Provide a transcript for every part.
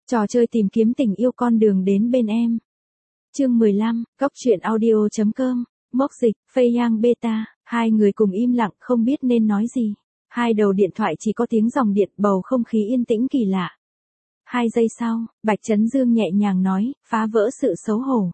Trò chơi tìm kiếm tình yêu con đường đến bên em. Chương 15, Góc truyện audio.com, mốc dịch, Phây Yang Beta, hai người cùng im lặng không biết nên nói gì. Hai đầu điện thoại chỉ có tiếng dòng điện, bầu không khí yên tĩnh kỳ lạ. 2 giây sau, Bạch Chấn Dương nhẹ nhàng nói, phá vỡ sự xấu hổ.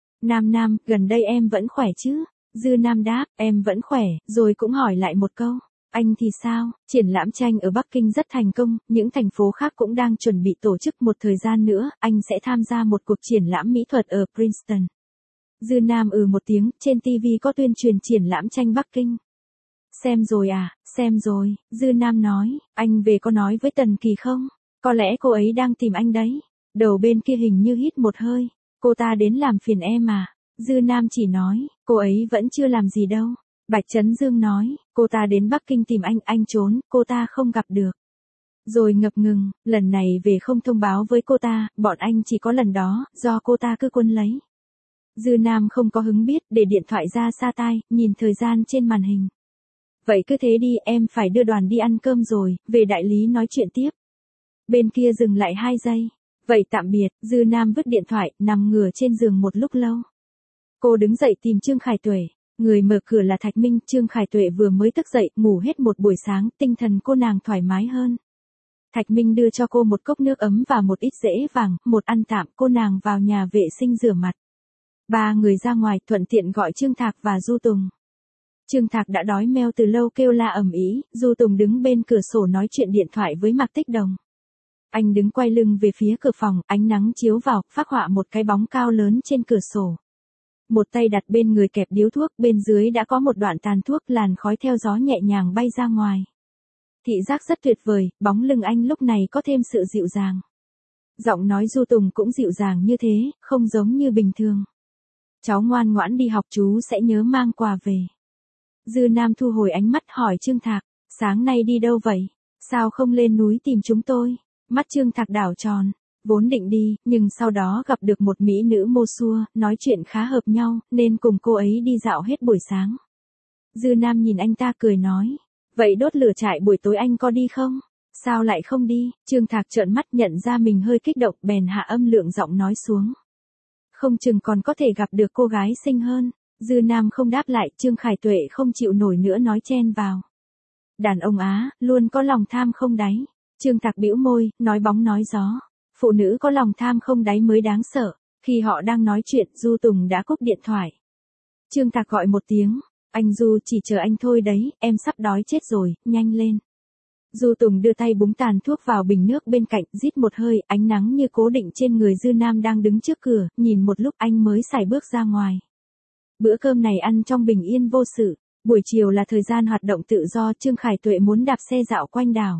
Nam, gần đây em vẫn khỏe chứ? Dư Nam đáp, em vẫn khỏe, rồi cũng hỏi lại một câu. Anh thì sao? Triển lãm tranh ở Bắc Kinh rất thành công, những thành phố khác cũng đang chuẩn bị tổ chức một thời gian nữa, anh sẽ tham gia một cuộc triển lãm mỹ thuật ở Princeton. Dư Nam một tiếng, trên TV có tuyên truyền triển lãm tranh Bắc Kinh. Xem rồi à, xem rồi, Dư Nam nói, anh về có nói với Tần Kỳ không? Có lẽ cô ấy đang tìm anh đấy. Đầu bên kia hình như hít một hơi, cô ta đến làm phiền em à? Dư Nam chỉ nói, cô ấy vẫn chưa làm gì đâu. Bạch Chấn Dương nói, cô ta đến Bắc Kinh tìm anh trốn, cô ta không gặp được. Rồi ngập ngừng, lần này về không thông báo với cô ta, bọn anh chỉ có lần đó, do cô ta cứ quấn lấy. Dư Nam không có hứng biết, để điện thoại ra xa tai, nhìn thời gian trên màn hình. Vậy cứ thế đi, em phải đưa đoàn đi ăn cơm rồi, về đại lý nói chuyện tiếp. Bên kia dừng lại 2 giây. Vậy tạm biệt, Dư Nam vứt điện thoại, nằm ngửa trên giường một lúc lâu. Cô đứng dậy tìm Trương Khải Tuệ. Người mở cửa là Thạch Minh. Trương Khải Tuệ vừa mới thức dậy, ngủ hết một buổi sáng, tinh thần cô nàng thoải mái hơn. Thạch Minh đưa cho cô một cốc nước ấm và một ít rễ vàng, một ăn tạm, cô nàng vào nhà vệ sinh rửa mặt. 3 người ra ngoài, thuận tiện gọi Trương Thạc và Du Tùng. Trương Thạc đã đói meo từ lâu kêu la ầm ĩ, Du Tùng đứng bên cửa sổ nói chuyện điện thoại với Mạc Tích Đồng. Anh đứng quay lưng về phía cửa phòng, ánh nắng chiếu vào, phác họa một cái bóng cao lớn trên cửa sổ. Một tay đặt bên người kẹp điếu thuốc, bên dưới đã có một đoạn tàn thuốc, làn khói theo gió nhẹ nhàng bay ra ngoài. Thị giác rất tuyệt vời, bóng lưng anh lúc này có thêm sự dịu dàng. Giọng nói Du Tùng cũng dịu dàng như thế, không giống như bình thường. Cháu ngoan ngoãn đi học, chú sẽ nhớ mang quà về. Dư Nam thu hồi ánh mắt hỏi Trương Thạc, sáng nay đi đâu vậy? Sao không lên núi tìm chúng tôi? Mắt Trương Thạc đảo tròn. Vốn định đi, nhưng sau đó gặp được một mỹ nữ mô xua, nói chuyện khá hợp nhau, nên cùng cô ấy đi dạo hết buổi sáng. Dư Nam nhìn anh ta cười nói, vậy đốt lửa trại buổi tối anh có đi không? Sao lại không đi? Trương Thạc trợn mắt nhận ra mình hơi kích động, bèn hạ âm lượng giọng nói xuống. Không chừng còn có thể gặp được cô gái xinh hơn. Dư Nam không đáp lại, Trương Khải Tuệ không chịu nổi nữa nói chen vào. Đàn ông Á, luôn có lòng tham không đáy. Trương Thạc bĩu môi, nói bóng nói gió. Phụ nữ có lòng tham không đáy mới đáng sợ. Khi họ đang nói chuyện, Du Tùng đã cúp điện thoại. Trương Thạc gọi một tiếng, anh Du, chỉ chờ anh thôi đấy, em sắp đói chết rồi, nhanh lên. Du Tùng đưa tay búng tàn thuốc vào bình nước bên cạnh, rít một hơi, ánh nắng như cố định trên người Dư Nam đang đứng trước cửa, nhìn một lúc anh mới xài bước ra ngoài. Bữa cơm này ăn trong bình yên vô sự, buổi chiều là thời gian hoạt động tự do, Trương Khải Tuệ muốn đạp xe dạo quanh đảo.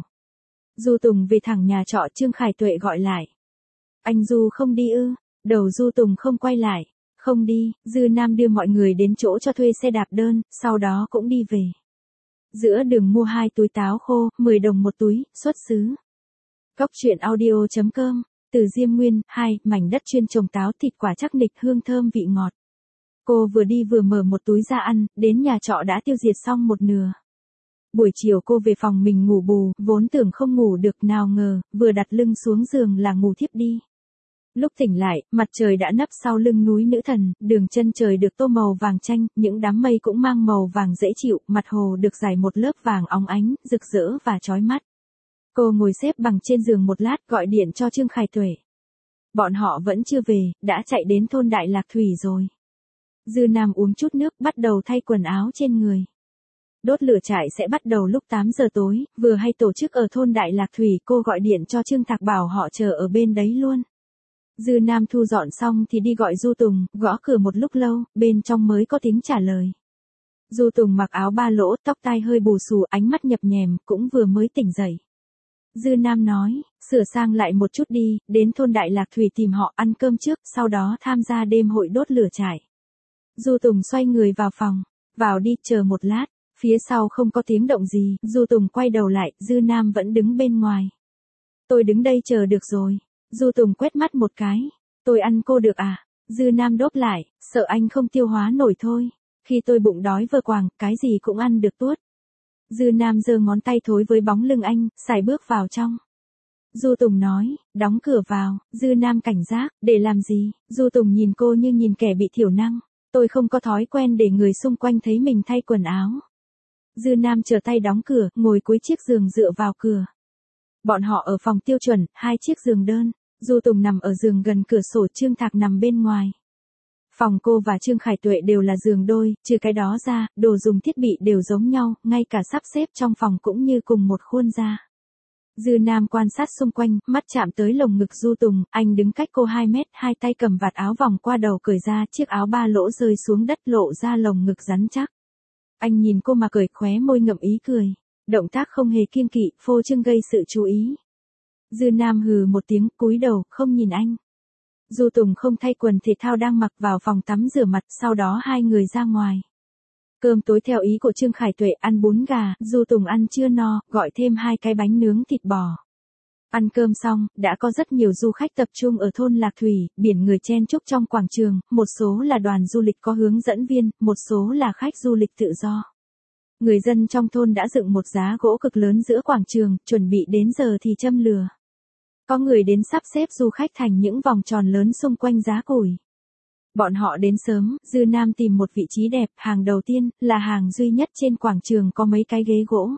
Du Tùng về thẳng nhà trọ, Trương Khải Tuệ gọi lại. Anh Du không đi ư? Đầu Du Tùng không quay lại. Không đi, Dư Nam đưa mọi người đến chỗ cho thuê xe đạp đơn, sau đó cũng đi về. Giữa đường mua 2 túi táo khô, 10 đồng một túi, xuất xứ. Góc truyện audio.com, từ Diêm Nguyên, 2, mảnh đất chuyên trồng táo, thịt quả chắc nịch, hương thơm vị ngọt. Cô vừa đi vừa mở một túi ra ăn, đến nhà trọ đã tiêu diệt xong một nửa. Buổi chiều cô về phòng mình ngủ bù, vốn tưởng không ngủ được, nào ngờ, vừa đặt lưng xuống giường là ngủ thiếp đi. Lúc tỉnh lại, mặt trời đã nấp sau lưng núi Nữ Thần, đường chân trời được tô màu vàng chanh, những đám mây cũng mang màu vàng dễ chịu, mặt hồ được rải một lớp vàng óng ánh, rực rỡ và chói mắt. Cô ngồi xếp bằng trên giường một lát, gọi điện cho Trương Khải Tuệ. Bọn họ vẫn chưa về, đã chạy đến thôn Đại Lạc Thủy rồi. Dư Nam uống chút nước, bắt đầu thay quần áo trên người. Đốt lửa trại sẽ bắt đầu lúc 8 giờ tối, vừa hay tổ chức ở thôn Đại Lạc Thủy, cô gọi điện cho Trương Thạc bảo họ chờ ở bên đấy luôn. Dư Nam thu dọn xong thì đi gọi Du Tùng, gõ cửa một lúc lâu, bên trong mới có tiếng trả lời. Du Tùng mặc áo ba lỗ, tóc tai hơi bù xù, ánh mắt nhập nhèm, cũng vừa mới tỉnh dậy. Dư Nam nói, sửa sang lại một chút đi, đến thôn Đại Lạc Thủy tìm họ ăn cơm trước, sau đó tham gia đêm hội đốt lửa trại. Du Tùng xoay người vào phòng, vào đi, chờ một lát. Phía sau không có tiếng động gì, Du Tùng quay đầu lại, Dư Nam vẫn đứng bên ngoài. Tôi đứng đây chờ được rồi. Du Tùng quét mắt một cái. Tôi ăn cô được à? Dư Nam đốp lại, sợ anh không tiêu hóa nổi thôi. Khi tôi bụng đói vơ quàng, cái gì cũng ăn được tuốt. Dư Nam giơ ngón tay thối với bóng lưng anh, sải bước vào trong. Du Tùng nói, đóng cửa vào. Dư Nam cảnh giác, để làm gì? Du Tùng nhìn cô như nhìn kẻ bị thiểu năng. Tôi không có thói quen để người xung quanh thấy mình thay quần áo. Dư Nam trở tay đóng cửa, ngồi cuối chiếc giường dựa vào cửa. Bọn họ ở phòng tiêu chuẩn, 2 chiếc giường đơn. Du Tùng nằm ở giường gần cửa sổ, Trương Thạc nằm bên ngoài. Phòng cô và Trương Khải Tuệ đều là giường đôi, trừ cái đó ra, đồ dùng thiết bị đều giống nhau, ngay cả sắp xếp trong phòng cũng như cùng một khuôn ra. Dư Nam quan sát xung quanh, mắt chạm tới lồng ngực Du Tùng, anh đứng cách cô 2 mét, hai tay cầm vạt áo vòng qua đầu cởi ra, chiếc áo 3 lỗ rơi xuống đất lộ ra lồng ngực rắn chắc. Anh nhìn cô mà cười, khóe môi ngậm ý cười. Động tác không hề kiêng kỵ, phô trương gây sự chú ý. Dư Nam hừ một tiếng, cúi đầu, không nhìn anh. Du Tùng không thay quần thể thao đang mặc vào phòng tắm rửa mặt, sau đó hai người ra ngoài. Cơm tối theo ý của Trương Khải Tuệ, ăn bún gà, Du Tùng ăn chưa no, gọi thêm 2 cái bánh nướng thịt bò. Ăn cơm xong, đã có rất nhiều du khách tập trung ở thôn Lạc Thủy, biển người chen chúc trong quảng trường, một số là đoàn du lịch có hướng dẫn viên, một số là khách du lịch tự do. Người dân trong thôn đã dựng một giá gỗ cực lớn giữa quảng trường, chuẩn bị đến giờ thì châm lửa. Có người đến sắp xếp du khách thành những vòng tròn lớn xung quanh giá củi. Bọn họ đến sớm, Dư Nam tìm một vị trí đẹp, hàng đầu tiên, là hàng duy nhất trên quảng trường có mấy cái ghế gỗ.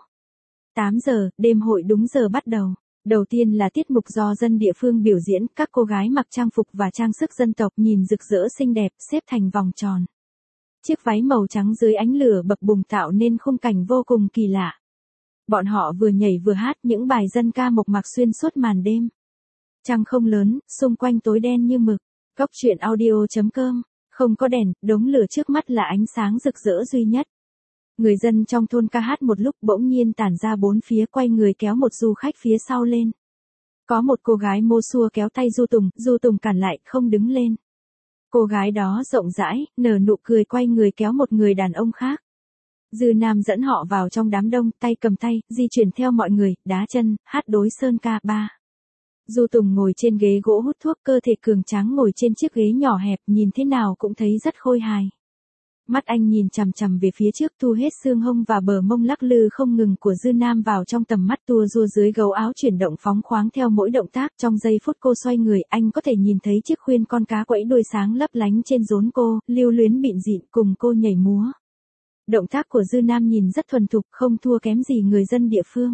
8 giờ, đêm hội đúng giờ bắt đầu. Đầu tiên là tiết mục do dân địa phương biểu diễn, các cô gái mặc trang phục và trang sức dân tộc nhìn rực rỡ xinh đẹp, xếp thành vòng tròn. Chiếc váy màu trắng dưới ánh lửa bập bùng tạo nên khung cảnh vô cùng kỳ lạ. Bọn họ vừa nhảy vừa hát những bài dân ca mộc mạc xuyên suốt màn đêm. Trăng không lớn, xung quanh tối đen như mực. Cốc truyện audio.com, không có đèn, đống lửa trước mắt là ánh sáng rực rỡ duy nhất. Người dân trong thôn ca hát một lúc bỗng nhiên tản ra bốn phía, quay người kéo một du khách phía sau lên. Có một cô gái mô xua kéo tay Du Tùng cản lại, không đứng lên. Cô gái đó rộng rãi, nở nụ cười quay người kéo một người đàn ông khác. Dư Nam dẫn họ vào trong đám đông, tay cầm tay, di chuyển theo mọi người, đá chân, hát đối sơn ca ba. Du Tùng ngồi trên ghế gỗ hút thuốc, cơ thể cường tráng ngồi trên chiếc ghế nhỏ hẹp, nhìn thế nào cũng thấy rất khôi hài. Mắt anh nhìn chằm chằm về phía trước, thu hết xương hông và bờ mông lắc lư không ngừng của Dư Nam vào trong tầm mắt, tua rua dưới gấu áo chuyển động phóng khoáng theo mỗi động tác. Trong giây phút cô xoay người, anh có thể nhìn thấy chiếc khuyên con cá quẫy đuôi sáng lấp lánh trên rốn cô, lưu luyến bịn dịn cùng cô nhảy múa. Động tác của Dư Nam nhìn rất thuần thục, không thua kém gì người dân địa phương.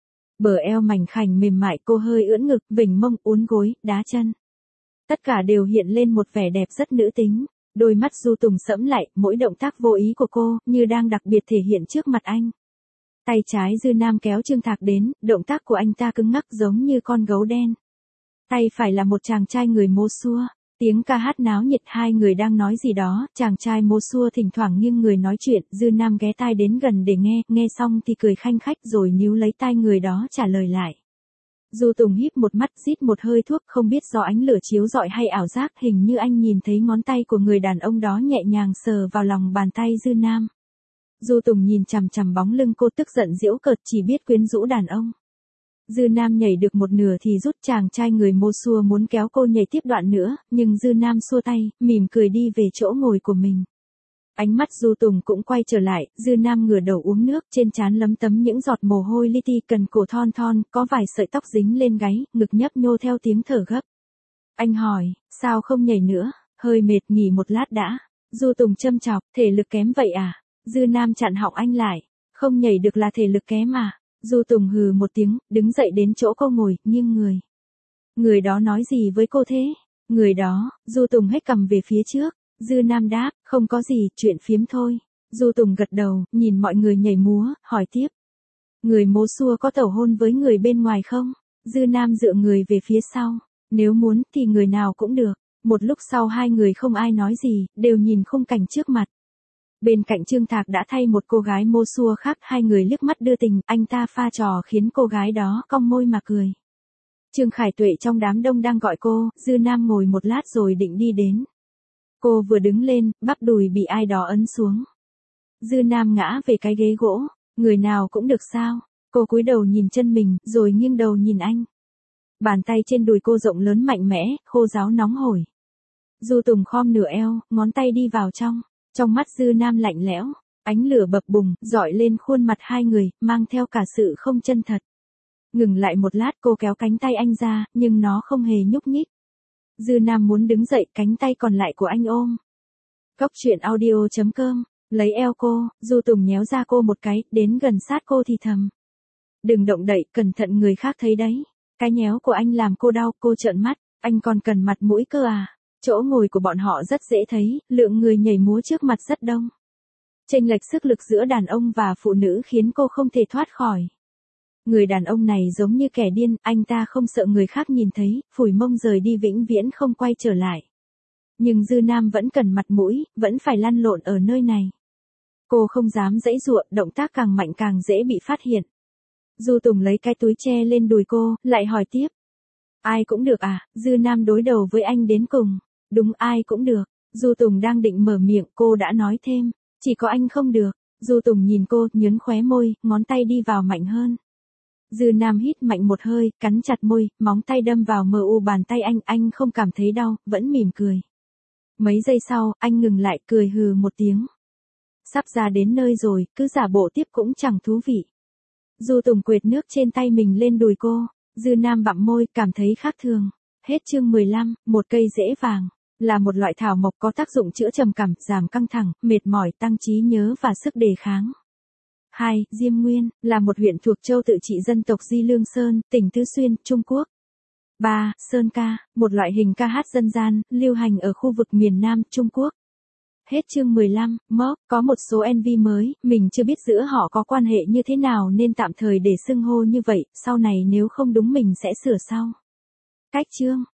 Bờ eo mảnh khảnh mềm mại, cô hơi ưỡn ngực, vểnh mông, uốn gối, đá chân. Tất cả đều hiện lên một vẻ đẹp rất nữ tính. Đôi mắt Du Tùng sẫm lại, mỗi động tác vô ý của cô, như đang đặc biệt thể hiện trước mặt anh. Tay trái Dư Nam kéo Trương Thạc đến, động tác của anh ta cứng ngắc giống như con gấu đen. Tay phải là một chàng trai người mô xua. Tiếng ca hát náo nhiệt, hai người đang nói gì đó, chàng trai mô xua thỉnh thoảng nghiêng người nói chuyện, Dư Nam ghé tai đến gần để nghe xong thì cười khanh khách rồi níu lấy tai người đó trả lời lại. Du Tùng híp một mắt, rít một hơi thuốc, không biết do ánh lửa chiếu rọi hay ảo giác, hình như anh nhìn thấy ngón tay của người đàn ông đó nhẹ nhàng sờ vào lòng bàn tay Dư Nam. Du Tùng nhìn chằm chằm bóng lưng cô, tức giận giễu cợt, chỉ biết quyến rũ đàn ông. Dư Nam nhảy được một nửa thì rút, chàng trai người mô xua muốn kéo cô nhảy tiếp đoạn nữa, nhưng Dư Nam xua tay, mỉm cười đi về chỗ ngồi của mình. Ánh mắt Du Tùng cũng quay trở lại, Dư Nam ngửa đầu uống nước, trên trán lấm tấm những giọt mồ hôi li ti, cần cổ thon thon, có vài sợi tóc dính lên gáy, ngực nhấp nhô theo tiếng thở gấp. Anh hỏi, sao không nhảy nữa, hơi mệt nghỉ một lát đã. Du Tùng châm chọc, thể lực kém vậy à? Dư Nam chặn họng anh lại, không nhảy được là thể lực kém à? Du Tùng hừ một tiếng, đứng dậy đến chỗ cô ngồi, nghiêng người. Người đó nói gì với cô thế? Người đó, Du Tùng hết cầm về phía trước. Dư Nam đáp, không có gì, chuyện phiếm thôi. Du Tùng gật đầu, nhìn mọi người nhảy múa, hỏi tiếp. Người mô xua có tẩu hôn với người bên ngoài không? Dư Nam dựa người về phía sau. Nếu muốn thì người nào cũng được. Một lúc sau hai người không ai nói gì, đều nhìn khung cảnh trước mặt. Bên cạnh Trương Thạc đã thay một cô gái mô xua khác, hai người liếc mắt đưa tình, anh ta pha trò khiến cô gái đó cong môi mà cười. Trương Khải Tuệ trong đám đông đang gọi cô, Dư Nam ngồi một lát rồi định đi đến. Cô vừa đứng lên, bắp đùi bị ai đó ấn xuống. Dư Nam ngã về cái ghế gỗ, người nào cũng được sao? Cô cúi đầu nhìn chân mình, rồi nghiêng đầu nhìn anh. Bàn tay trên đùi cô rộng lớn mạnh mẽ, khô ráo nóng hổi. Du Tùng khom nửa eo, ngón tay đi vào trong. Trong mắt Dư Nam lạnh lẽo, ánh lửa bập bùng, rọi lên khuôn mặt hai người, mang theo cả sự không chân thật. Ngừng lại một lát cô kéo cánh tay anh ra, nhưng nó không hề nhúc nhích. Dư Nam muốn đứng dậy, cánh tay còn lại của anh ôm. Cốc truyện audio.com, lấy eo cô, Du Tùng nhéo ra cô một cái, đến gần sát cô thì thầm. Đừng động đậy, cẩn thận người khác thấy đấy. Cái nhéo của anh làm cô đau, cô trợn mắt, anh còn cần mặt mũi cơ à. Chỗ ngồi của bọn họ rất dễ thấy, lượng người nhảy múa trước mặt rất đông. Chênh lệch sức lực giữa đàn ông và phụ nữ khiến cô không thể thoát khỏi. Người đàn ông này giống như kẻ điên, anh ta không sợ người khác nhìn thấy, phủi mông rời đi vĩnh viễn không quay trở lại. Nhưng Dư Nam vẫn cần mặt mũi, vẫn phải lăn lộn ở nơi này. Cô không dám giãy giụa, động tác càng mạnh càng dễ bị phát hiện. Du Tùng lấy cái túi che lên đùi cô, lại hỏi tiếp. Ai cũng được à? Dư Nam đối đầu với anh đến cùng. Đúng, ai cũng được. Du Tùng đang định mở miệng, cô đã nói thêm. Chỉ có anh không được. Du Tùng nhìn cô, nhớn khóe môi, ngón tay đi vào mạnh hơn. Dư Nam hít mạnh một hơi, cắn chặt môi, móng tay đâm vào MU bàn tay anh không cảm thấy đau, vẫn mỉm cười. Mấy giây sau, anh ngừng lại, cười hừ một tiếng. Sắp ra đến nơi rồi, cứ giả bộ tiếp cũng chẳng thú vị. Du Tùng quệt nước trên tay mình lên đùi cô, Dư Nam bặm môi, cảm thấy khác thường. Hết chương 15, một cây rễ vàng, là một loại thảo mộc có tác dụng chữa trầm cảm, giảm căng thẳng, mệt mỏi, tăng trí nhớ và sức đề kháng. 2. Diêm Nguyên, là một huyện thuộc châu tự trị dân tộc Di Lương Sơn, tỉnh Tứ Xuyên, Trung Quốc. 3. Sơn ca, một loại hình ca hát dân gian, lưu hành ở khu vực miền Nam, Trung Quốc. Hết chương 15, mốc, có một số MV mới, mình chưa biết giữa họ có quan hệ như thế nào nên tạm thời để xưng hô như vậy, sau này nếu không đúng mình sẽ sửa sau. Cách chương.